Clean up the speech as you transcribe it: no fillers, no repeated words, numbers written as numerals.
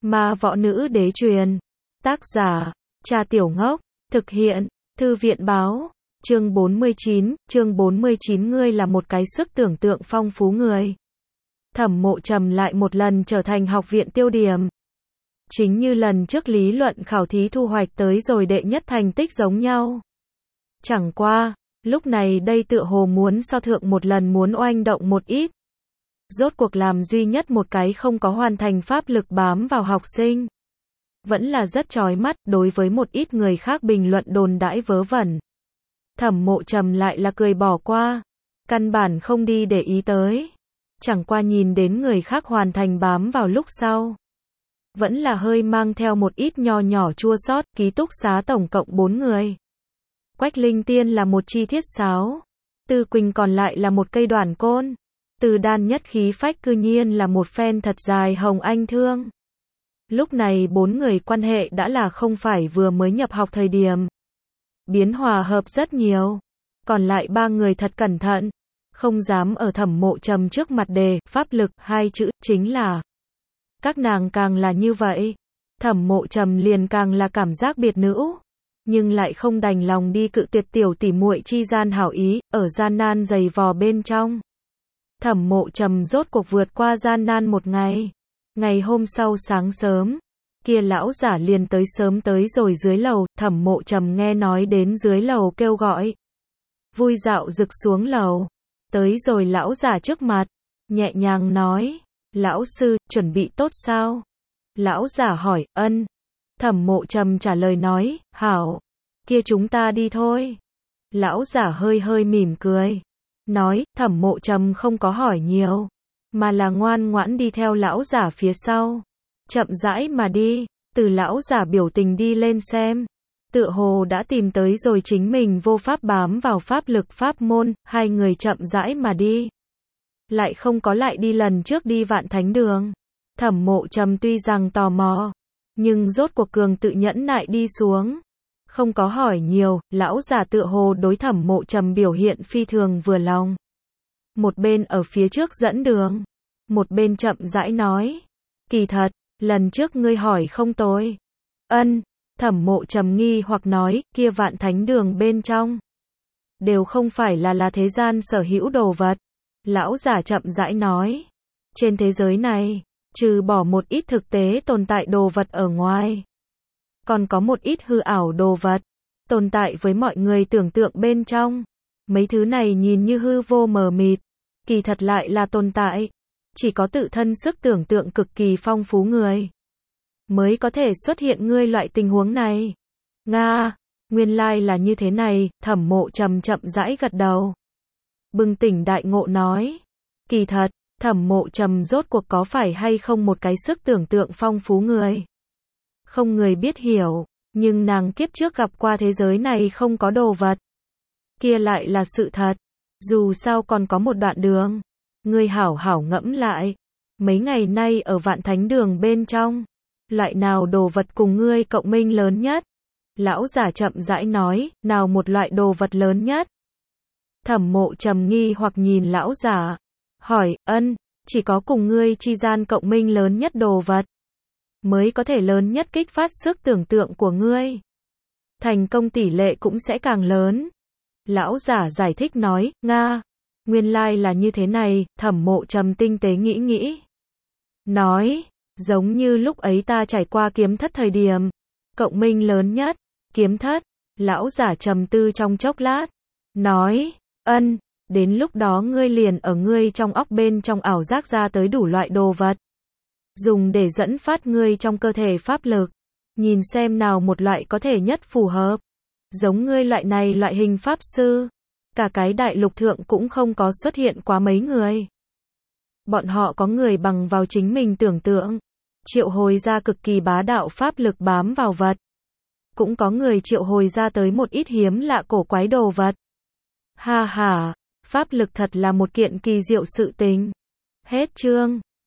Ma võ nữ đế truyền. Tác giả, Cha Tiểu Ngốc. Thực hiện, Thư viện báo. Chương 49, ngươi là một cái sức tưởng tượng phong phú người. Thẩm Mộ Trầm lại một lần trở thành học viện tiêu điểm. Chính như lần trước lý luận khảo thí thu hoạch tới rồi đệ nhất thành tích giống nhau. Chẳng qua, lúc này đây tựa hồ muốn so thượng một lần muốn oanh động một ít. Rốt cuộc làm duy nhất một cái không có hoàn thành pháp lực bám vào học sinh. Vẫn là rất chói mắt, đối với một ít người khác bình luận đồn đãi vớ vẩn. Thẩm Mộ Trầm lại là cười bỏ qua. Căn bản không đi để ý tới. Chẳng qua nhìn đến người khác hoàn thành bám vào lúc sau. Vẫn là hơi mang theo một ít nho nhỏ chua xót. Ký túc xá tổng cộng 4 người. Quách Linh Tiên là một chi thiết sáo. Tư Quỳnh còn lại là một cây đoản côn. Từ Đan nhất khí phách cư nhiên là một phen thật dài hồng anh thương. Lúc này 4 người quan hệ đã là không phải vừa mới nhập học thời điểm. Biến hòa hợp rất nhiều. Còn lại 3 người thật cẩn thận. Không dám ở Thẩm Mộ Trầm trước mặt đề, pháp lực, 2 chữ, chính là. Các nàng càng là như vậy. Thẩm Mộ Trầm liền càng là cảm giác biệt nữ. Nhưng lại không đành lòng đi cự tuyệt tiểu tỉ muội chi gian hảo ý, ở gian nan dày vò bên trong. Thẩm Mộ Trầm rốt cuộc vượt qua gian nan một ngày. Ngày hôm sau sáng sớm, kia lão giả liền tới sớm tới rồi dưới lầu. Thẩm Mộ Trầm nghe nói đến dưới lầu kêu gọi. Vui dạo rực xuống lầu. Tới rồi lão giả trước mặt, nhẹ nhàng nói, lão sư, chuẩn bị tốt sao? Lão giả hỏi, ân. Thẩm Mộ Trầm trả lời nói, hảo, kia chúng ta đi thôi. Lão giả hơi hơi mỉm cười, nói, Thẩm Mộ Trầm không có hỏi nhiều, mà là ngoan ngoãn đi theo lão giả phía sau. Chậm rãi mà đi, từ lão giả biểu tình đi lên xem. Tựa hồ đã tìm tới rồi chính mình vô pháp bám vào pháp lực pháp môn, hai người chậm rãi mà đi. Lại không có lại đi lần trước đi Vạn Thánh Đường. Thẩm Mộ Trầm tuy rằng tò mò, nhưng rốt cuộc cường tự nhẫn nại đi xuống. Không có hỏi nhiều, lão giả tựa hồ đối Thẩm Mộ Trầm biểu hiện phi thường vừa lòng. Một bên ở phía trước dẫn đường, một bên chậm rãi nói, kỳ thật, lần trước ngươi hỏi không tồi. Ân. Thẩm Mộ Trầm nghi hoặc nói, kia Vạn Thánh Đường bên trong đều không phải là thế gian sở hữu đồ vật. Lão giả chậm rãi nói, trên thế giới này, trừ bỏ một ít thực tế tồn tại đồ vật ở ngoài, còn có một ít hư ảo đồ vật, tồn tại với mọi người tưởng tượng bên trong. Mấy thứ này nhìn như hư vô mờ mịt, kỳ thật lại là tồn tại. Chỉ có tự thân sức tưởng tượng cực kỳ phong phú người mới có thể xuất hiện ngươi loại tình huống này. Nga, nguyên lai là như thế này. Thẩm Mộ Trầm chậm rãi gật đầu. Bừng tỉnh đại ngộ nói, kỳ thật, Thẩm Mộ Trầm rốt cuộc có phải hay không một cái sức tưởng tượng phong phú người. Không người biết hiểu, nhưng nàng kiếp trước gặp qua thế giới này không có đồ vật. Kia lại là sự thật. Dù sao còn có một đoạn đường. Ngươi hảo hảo ngẫm lại. Mấy ngày nay ở Vạn Thánh Đường bên trong, loại nào đồ vật cùng ngươi cộng minh lớn nhất? Lão giả chậm rãi nói, nào một loại đồ vật lớn nhất? Thẩm Mộ Trầm nghi hoặc nhìn lão giả, hỏi, ân, chỉ có cùng ngươi chi gian cộng minh lớn nhất đồ vật, mới có thể lớn nhất kích phát sức tưởng tượng của ngươi. Thành công tỷ lệ cũng sẽ càng lớn. Lão giả giải thích nói, Nga, nguyên lai là như thế này. Thẩm Mộ Trầm tinh tế nghĩ nghĩ, nói, giống như lúc ấy ta trải qua kiếm thất thời điểm, cộng minh lớn nhất, kiếm thất. Lão giả trầm tư trong chốc lát, nói, ân, đến lúc đó ngươi liền ở ngươi trong óc bên trong ảo giác ra tới đủ loại đồ vật, dùng để dẫn phát ngươi trong cơ thể pháp lực, nhìn xem nào một loại có thể nhất phù hợp. Giống ngươi loại này loại hình pháp sư, cả cái đại lục thượng cũng không có xuất hiện quá mấy người. Bọn họ có người bằng vào chính mình tưởng tượng, triệu hồi ra cực kỳ bá đạo pháp lực bám vào vật. Cũng có người triệu hồi ra tới một ít hiếm lạ cổ quái đồ vật. Ha ha, pháp lực thật là một kiện kỳ diệu sự tình. Hết chương.